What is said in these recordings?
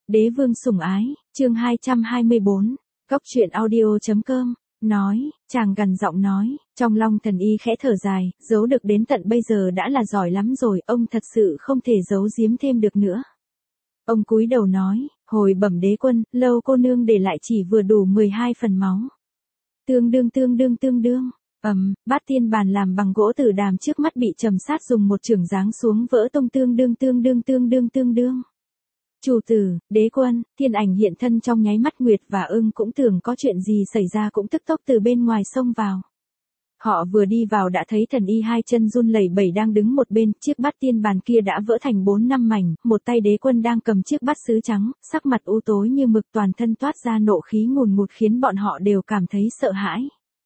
Đế vương sủng ái, chương 224, Cốc truyện audio.com, nói, chàng gằn giọng nói, trong lòng thần y khẽ thở dài, giấu được đến tận bây giờ đã là giỏi lắm rồi, ông thật sự không thể giấu giếm thêm được nữa. Ông cúi đầu nói, hồi bẩm đế quân, Lâu cô nương để lại chỉ vừa đủ 12 phần máu. Tương đương. Bát tiên bàn làm bằng gỗ tử đàm trước mắt bị Trầm Sát dùng một chưởng giáng xuống vỡ tung tương đương. Chủ tử, đế quân, thiên ảnh hiện thân trong nháy mắt. Nguyệt và Ưng cũng tưởng có chuyện gì xảy ra cũng tức tốc từ bên ngoài xông vào. Họ vừa đi vào đã thấy thần y hai chân run lẩy bẩy đang đứng một bên, chiếc bát tiên bàn kia đã vỡ thành 4-5 mảnh, một tay đế quân đang cầm chiếc bát sứ trắng, sắc mặt u tối như mực, toàn thân toát ra nộ khí ngùn ngụt khiến bọn họ đều cảm thấy sợ hãi.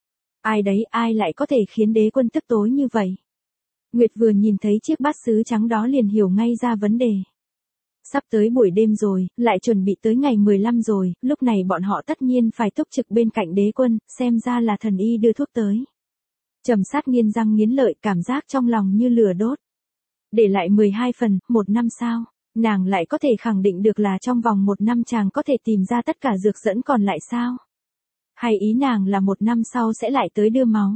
Ai đấy, ai lại có thể khiến đế quân tức tối như vậy? Nguyệt vừa nhìn thấy chiếc bát sứ trắng đó liền hiểu ngay ra vấn đề. Sắp tới buổi đêm rồi, lại chuẩn bị tới ngày 15 rồi, lúc này bọn họ tất nhiên phải túc trực bên cạnh đế quân, xem ra là thần y đưa thuốc tới. Trầm Sát nghiến răng nghiến lợi, cảm giác trong lòng như lửa đốt. Để lại 12 phần, 1 năm sao? Nàng lại có thể khẳng định được là trong vòng 1 năm chàng có thể tìm ra tất cả dược dẫn còn lại sao? Hay ý nàng là 1 năm sau sẽ lại tới đưa máu?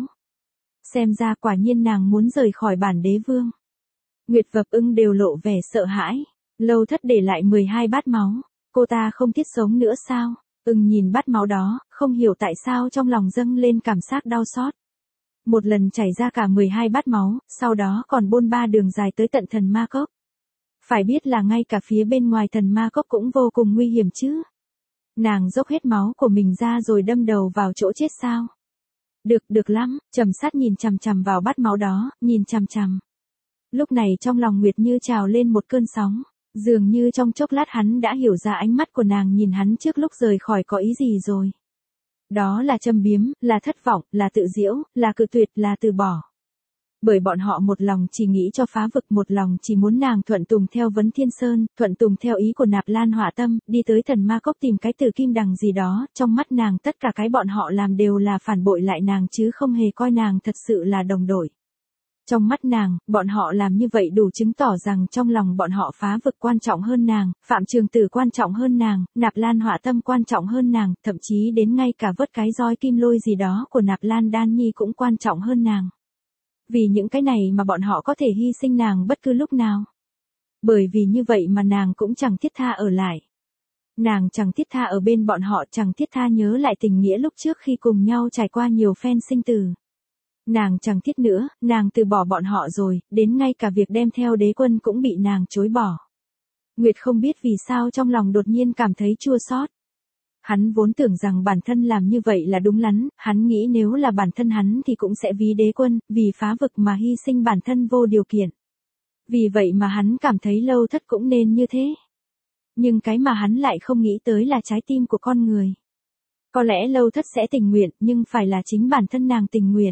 Xem ra quả nhiên nàng muốn rời khỏi bản đế vương. Nguyệt và Ưng đều lộ vẻ sợ hãi. Lâu thất để lại 12 bát máu, cô ta không thiết sống nữa sao? Ưng nhìn bát máu đó, không hiểu tại sao trong lòng dâng lên cảm giác đau xót. Một lần chảy ra cả 12 bát máu, sau đó còn bôn ba đường dài tới tận thần ma cốc. Phải biết là ngay cả phía bên ngoài thần ma cốc cũng vô cùng nguy hiểm chứ. Nàng dốc hết máu của mình ra rồi đâm đầu vào chỗ chết sao? Được lắm, Trầm Sát nhìn chằm chằm vào bát máu đó, nhìn chằm chằm. Lúc này trong lòng Nguyệt như trào lên một cơn sóng. Dường như trong chốc lát hắn đã hiểu ra ánh mắt của nàng nhìn hắn trước lúc rời khỏi có ý gì rồi. Đó là châm biếm, là thất vọng, là tự giễu, là cự tuyệt, là từ bỏ. Bởi bọn họ một lòng chỉ nghĩ cho phá vực, một lòng chỉ muốn nàng thuận tùng theo Vấn Thiên Sơn, thuận tùng theo ý của Nạp Lan Hỏa Tâm, đi tới thần ma cốc tìm cái tử kim đằng gì đó, trong mắt nàng tất cả cái bọn họ làm đều là phản bội lại nàng chứ không hề coi nàng thật sự là đồng đội. Trong mắt nàng, bọn họ làm như vậy đủ chứng tỏ rằng trong lòng bọn họ phá vực quan trọng hơn nàng, Phạm Trường Tử quan trọng hơn nàng, Nạp Lan Hỏa Tâm quan trọng hơn nàng, thậm chí đến ngay cả vớt cái roi kim lôi gì đó của Nạp Lan Đan Nhi cũng quan trọng hơn nàng. Vì những cái này mà bọn họ có thể hy sinh nàng bất cứ lúc nào. Bởi vì như vậy mà nàng cũng chẳng thiết tha ở lại. Nàng chẳng thiết tha ở bên bọn họ, chẳng thiết tha nhớ lại tình nghĩa lúc trước khi cùng nhau trải qua nhiều phen sinh tử. Nàng chẳng thiết nữa, nàng từ bỏ bọn họ rồi, đến ngay cả việc đem theo đế quân cũng bị nàng chối bỏ. Nguyệt không biết vì sao trong lòng đột nhiên cảm thấy chua xót. Hắn vốn tưởng rằng bản thân làm như vậy là đúng lắm, hắn nghĩ nếu là bản thân hắn thì cũng sẽ vì đế quân, vì phá vực mà hy sinh bản thân vô điều kiện. Vì vậy mà hắn cảm thấy Lâu Thất cũng nên như thế. Nhưng cái mà hắn lại không nghĩ tới là trái tim của con người. Có lẽ Lâu Thất sẽ tình nguyện, nhưng phải là chính bản thân nàng tình nguyện.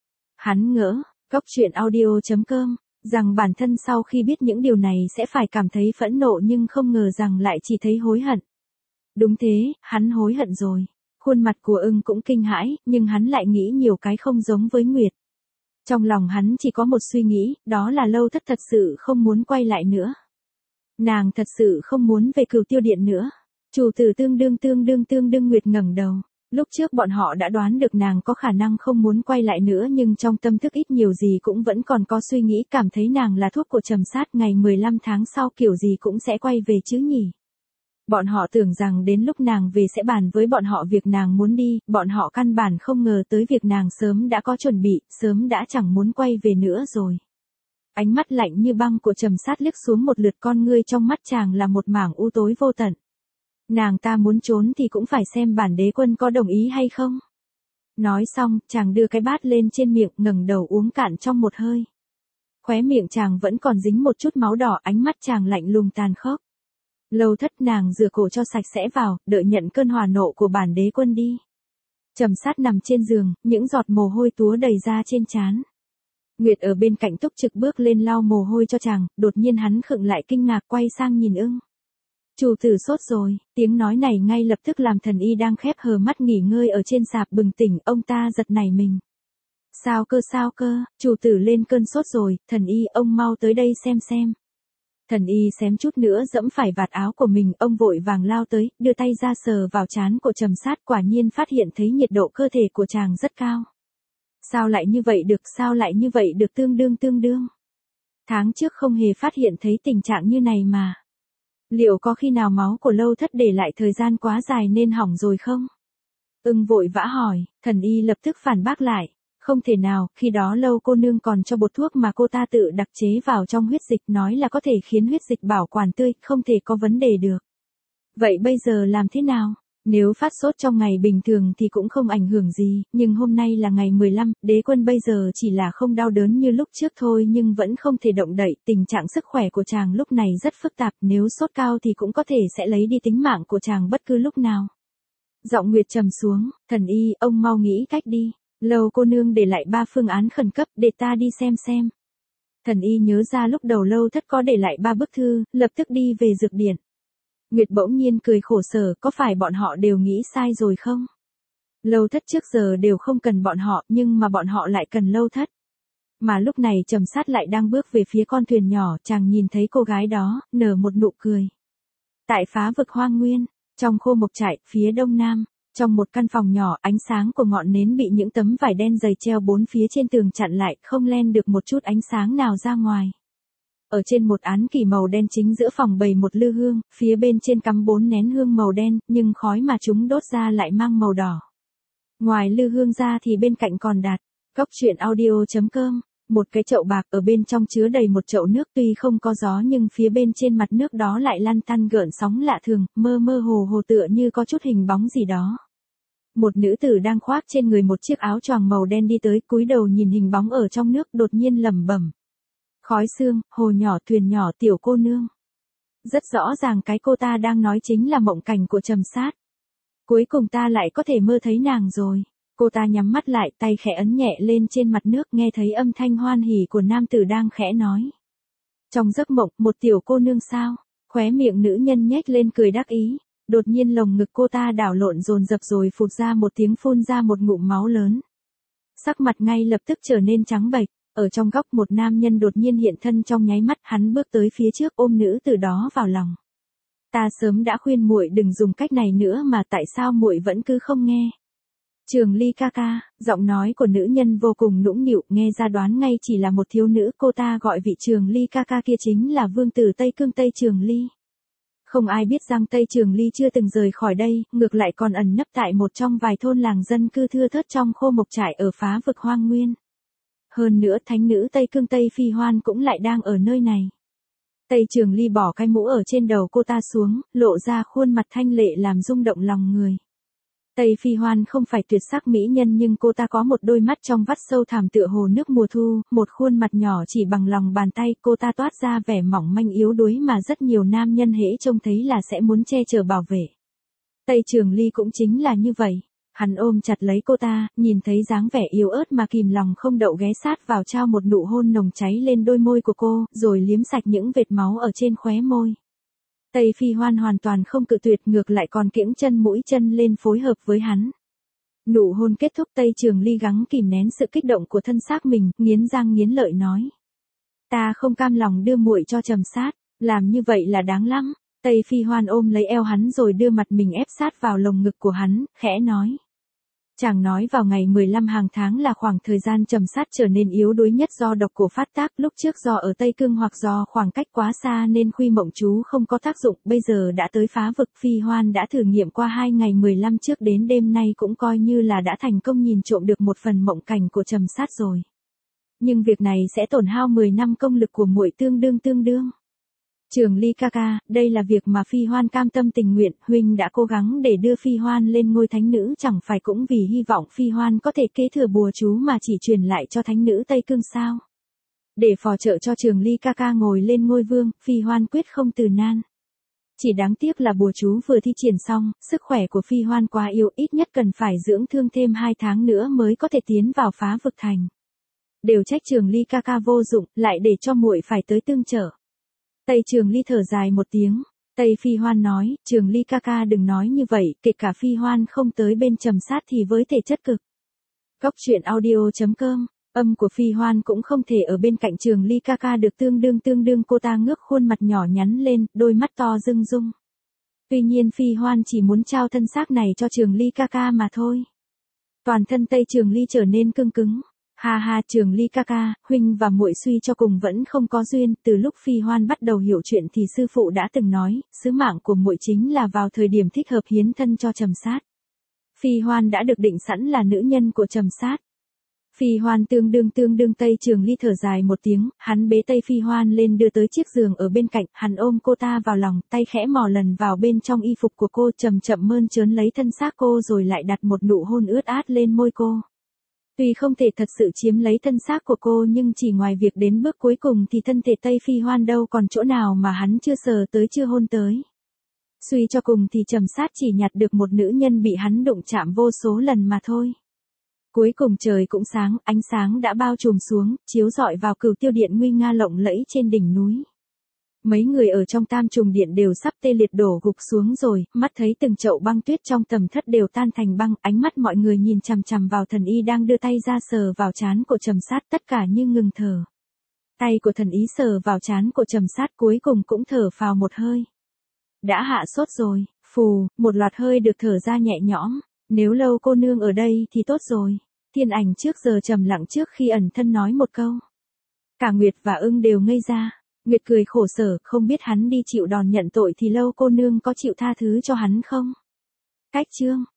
Hắn ngỡ, Cốc truyện audio.com, rằng bản thân sau khi biết những điều này sẽ phải cảm thấy phẫn nộ nhưng không ngờ rằng lại chỉ thấy hối hận. Đúng thế, hắn hối hận rồi. Khuôn mặt của Ưng cũng kinh hãi, nhưng hắn lại nghĩ nhiều cái không giống với Nguyệt. Trong lòng hắn chỉ có một suy nghĩ, đó là Lâu Thất thật sự không muốn quay lại nữa. Nàng thật sự không muốn về Cửu Tiêu Điện nữa. Chủ tử tương đương Nguyệt ngẩng đầu. Lúc trước bọn họ đã đoán được nàng có khả năng không muốn quay lại nữa nhưng trong tâm thức ít nhiều gì cũng vẫn còn có suy nghĩ cảm thấy nàng là thuốc của Trầm Sát, ngày 15 tháng sau kiểu gì cũng sẽ quay về chứ nhỉ. Bọn họ tưởng rằng đến lúc nàng về sẽ bàn với bọn họ việc nàng muốn đi, bọn họ căn bản không ngờ tới việc nàng sớm đã có chuẩn bị, sớm đã chẳng muốn quay về nữa rồi. Ánh mắt lạnh như băng của Trầm Sát liếc xuống một lượt, con ngươi trong mắt chàng là một mảng u tối vô tận. Nàng ta muốn trốn thì cũng phải xem bản đế quân có đồng ý hay không. Nói xong, chàng đưa cái bát lên trên miệng, ngẩng đầu uống cạn trong một hơi. Khóe miệng chàng vẫn còn dính một chút máu đỏ, ánh mắt chàng lạnh lùng tàn khốc. Lâu Thất, nàng rửa cổ cho sạch sẽ vào, đợi nhận cơn hỏa nộ của bản đế quân đi. Trầm Sát nằm trên giường, những giọt mồ hôi túa đầy ra trên trán. Nguyệt ở bên cạnh túc trực bước lên lau mồ hôi cho chàng, đột nhiên hắn khựng lại kinh ngạc quay sang nhìn Ưng. Chủ tử sốt rồi, tiếng nói này ngay lập tức làm thần y đang khép hờ mắt nghỉ ngơi ở trên sạp bừng tỉnh, ông ta giật nảy mình. Sao cơ, chủ tử lên cơn sốt rồi, thần y ông mau tới đây xem. Thần y xém chút nữa dẫm phải vạt áo của mình, ông vội vàng lao tới, đưa tay ra sờ vào trán của Trầm Sát, quả nhiên phát hiện thấy nhiệt độ cơ thể của chàng rất cao. Sao lại như vậy được, sao lại như vậy được, tương đương. Tháng trước không hề phát hiện thấy tình trạng như này mà. Liệu có khi nào máu của Lâu Thất để lại thời gian quá dài nên hỏng rồi không? Ưng vội vã hỏi, thần y lập tức phản bác lại. Không thể nào, khi đó Lâu cô nương còn cho bột thuốc mà cô ta tự đặc chế vào trong huyết dịch, nói là có thể khiến huyết dịch bảo quản tươi, không thể có vấn đề được. Vậy bây giờ làm thế nào? Nếu phát sốt trong ngày bình thường thì cũng không ảnh hưởng gì, nhưng hôm nay là ngày 15, đế quân bây giờ chỉ là không đau đớn như lúc trước thôi nhưng vẫn không thể động đậy, tình trạng sức khỏe của chàng lúc này rất phức tạp, nếu sốt cao thì cũng có thể sẽ lấy đi tính mạng của chàng bất cứ lúc nào. Giọng Nguyệt trầm xuống, thần y, ông mau nghĩ cách đi. Lâu cô nương để lại 3 phương án khẩn cấp, để ta đi xem. Thần y nhớ ra lúc đầu Lâu Thất có để lại 3 bức thư, lập tức đi về dược điển. Nguyệt bỗng nhiên cười khổ sở, có phải bọn họ đều nghĩ sai rồi không? Lâu Thất trước giờ đều không cần bọn họ, nhưng mà bọn họ lại cần Lâu Thất. Mà lúc này Trầm Sát lại đang bước về phía con thuyền nhỏ, chàng nhìn thấy cô gái đó, nở một nụ cười. Tại phá vực hoang nguyên, trong khô mộc trại, phía đông nam. Trong một căn phòng nhỏ, ánh sáng của ngọn nến bị những tấm vải đen dày treo 4 phía trên tường chặn lại, không len được một chút ánh sáng nào ra ngoài. Ở trên một án kỷ màu đen chính giữa phòng bày một lư hương, phía bên trên cắm 4 nén hương màu đen, nhưng khói mà chúng đốt ra lại mang màu đỏ. Ngoài lư hương ra thì bên cạnh còn đặt, cốc truyện audio.com, một cái chậu bạc, ở bên trong chứa đầy một chậu nước, tuy không có gió nhưng phía bên trên mặt nước đó lại lăn tăn gợn sóng lạ thường, mơ hồ tựa như có chút hình bóng gì đó. Một nữ tử đang khoác trên người một chiếc áo choàng màu đen đi tới, cúi đầu nhìn hình bóng ở trong nước, đột nhiên lẩm bẩm. Khói sương, hồ nhỏ, thuyền nhỏ, tiểu cô nương. Rất rõ ràng cái cô ta đang nói chính là mộng cảnh của Trầm Sát. Cuối cùng ta lại có thể mơ thấy nàng rồi. Cô ta nhắm mắt lại, tay khẽ ấn nhẹ lên trên mặt nước, nghe thấy âm thanh hoan hỉ của nam tử đang khẽ nói. Trong giấc mộng, một tiểu cô nương sao? Khóe miệng nữ nhân nhếch lên cười đắc ý. Đột nhiên lồng ngực cô ta đảo lộn dồn dập rồi phụt ra một tiếng, phun ra một ngụm máu lớn. Sắc mặt ngay lập tức trở nên trắng bệch. Ở trong góc một nam nhân đột nhiên hiện thân trong nháy mắt, hắn bước tới phía trước ôm nữ tử đó vào lòng. Ta sớm đã khuyên muội đừng dùng cách này nữa mà tại sao muội vẫn cứ không nghe? Trường Ly ca ca, giọng nói của nữ nhân vô cùng nũng nịu, nghe ra đoán ngay chỉ là một thiếu nữ, cô ta gọi vị Trường Ly ca ca kia chính là vương tử Tây Cương Tây Trường Ly. Không ai biết rằng Tây Trường Ly chưa từng rời khỏi đây, ngược lại còn ẩn nấp tại một trong vài thôn làng dân cư thưa thớt trong khô mộc trại ở phá vực hoang nguyên. Hơn nữa thánh nữ Tây Cương Tây Phi Hoan cũng lại đang ở nơi này. Tây Trường Ly bỏ cái mũ ở trên đầu cô ta xuống, lộ ra khuôn mặt thanh lệ làm rung động lòng người. Tây Phi Hoan không phải tuyệt sắc mỹ nhân nhưng cô ta có một đôi mắt trong vắt sâu thẳm tựa hồ nước mùa thu, một khuôn mặt nhỏ chỉ bằng lòng bàn tay, cô ta toát ra vẻ mỏng manh yếu đuối mà rất nhiều nam nhân hễ trông thấy là sẽ muốn che chở bảo vệ. Tây Trường Ly cũng chính là như vậy. Hắn ôm chặt lấy cô ta, nhìn thấy dáng vẻ yếu ớt mà kìm lòng không đậu ghé sát vào trao một nụ hôn nồng cháy lên đôi môi của cô, rồi liếm sạch những vệt máu ở trên khóe môi. Tây Phi Hoan hoàn toàn không cự tuyệt, ngược lại còn kiễng chân mũi chân lên phối hợp với hắn. Nụ hôn kết thúc, Tây Trường Ly gắng kìm nén sự kích động của thân xác mình, nghiến răng nghiến lợi nói. Ta không cam lòng đưa muội cho Trầm Sát, làm như vậy là đáng lắm. Tây Phi Hoan ôm lấy eo hắn rồi đưa mặt mình ép sát vào lồng ngực của hắn, khẽ nói. Chàng nói vào ngày 15 hàng tháng là khoảng thời gian Trầm Sát trở nên yếu đuối nhất do độc cổ phát tác, lúc trước do ở Tây Cương hoặc do khoảng cách quá xa nên khuy mộng chú không có tác dụng, bây giờ đã tới phá vực. Phi Hoan đã thử nghiệm qua 2 ngày 15 trước đến đêm nay cũng coi như là đã thành công nhìn trộm được một phần mộng cảnh của Trầm Sát rồi. Nhưng việc này sẽ tổn hao 10 năm công lực của muội, tương đương. Trường Ly ca ca, đây là việc mà Phi Hoan cam tâm tình nguyện, huynh đã cố gắng để đưa Phi Hoan lên ngôi thánh nữ, chẳng phải cũng vì hy vọng Phi Hoan có thể kế thừa bùa chú mà chỉ truyền lại cho thánh nữ Tây Cương sao? Để phò trợ cho Trường Ly ca ca ngồi lên ngôi vương, Phi Hoan quyết không từ nan. Chỉ đáng tiếc là bùa chú vừa thi triển xong, sức khỏe của Phi Hoan quá yếu, ít nhất cần phải dưỡng thương thêm 2 tháng nữa mới có thể tiến vào phá vực thành. Đều trách Trường Ly ca ca vô dụng, lại để cho muội phải tới tương trợ. Tây Trường Ly thở dài một tiếng. Tây Phi Hoan nói, Trường Ly ca ca đừng nói như vậy, kể cả Phi Hoan không tới bên Trầm Sát thì với thể chất cực. Cốc truyện audio.com Âm của Phi Hoan cũng không thể ở bên cạnh Trường Ly ca ca được tương đương cô ta ngước khuôn mặt nhỏ nhắn lên, đôi mắt to rưng rưng. Tuy nhiên Phi Hoan chỉ muốn trao thân xác này cho Trường Ly ca ca mà thôi. Toàn thân Tây Trường Ly trở nên cứng cứng. Ha ha, Trường Ly ca ca, huynh và muội suy cho cùng vẫn không có duyên, từ lúc Phi Hoan bắt đầu hiểu chuyện thì sư phụ đã từng nói, sứ mạng của muội chính là vào thời điểm thích hợp hiến thân cho Trầm Sát. Phi Hoan đã được định sẵn là nữ nhân của Trầm Sát. Phi Hoan tương đương Tây Trường Ly thở dài một tiếng, hắn bế Tây Phi Hoan lên đưa tới chiếc giường ở bên cạnh, hắn ôm cô ta vào lòng, tay khẽ mò lần vào bên trong y phục của cô, chậm chậm mơn trớn lấy thân xác cô rồi lại đặt một nụ hôn ướt át lên môi cô. Tuy không thể thật sự chiếm lấy thân xác của cô nhưng chỉ ngoài việc đến bước cuối cùng thì thân thể Tây Phi Hoan đâu còn chỗ nào mà hắn chưa sờ tới chưa hôn tới. Suy cho cùng thì Trầm Sát chỉ nhặt được một nữ nhân bị hắn đụng chạm vô số lần mà thôi. Cuối cùng trời cũng sáng, ánh sáng đã bao trùm xuống, chiếu rọi vào Cửu Tiêu Điện nguy nga lộng lẫy trên đỉnh núi. Mấy người ở trong Tam Trùng Điện đều sắp tê liệt đổ gục xuống rồi, mắt thấy từng chậu băng tuyết trong tầm thất đều tan thành băng, ánh mắt mọi người nhìn chằm chằm vào thần y đang đưa tay ra sờ vào trán của Trầm Sát, tất cả như ngừng thở. Tay của thần y sờ vào trán của Trầm Sát cuối cùng cũng thở phào một hơi. Đã hạ sốt rồi, phù, một loạt hơi được thở ra nhẹ nhõm, nếu Lâu cô nương ở đây thì tốt rồi. Thiên Ảnh trước giờ trầm lặng trước khi ẩn thân nói một câu. Cả Nguyệt và Ưng đều ngây ra. Nguyệt cười khổ sở, không biết hắn đi chịu đòn nhận tội thì Lâu cô nương có chịu tha thứ cho hắn không? Cách chương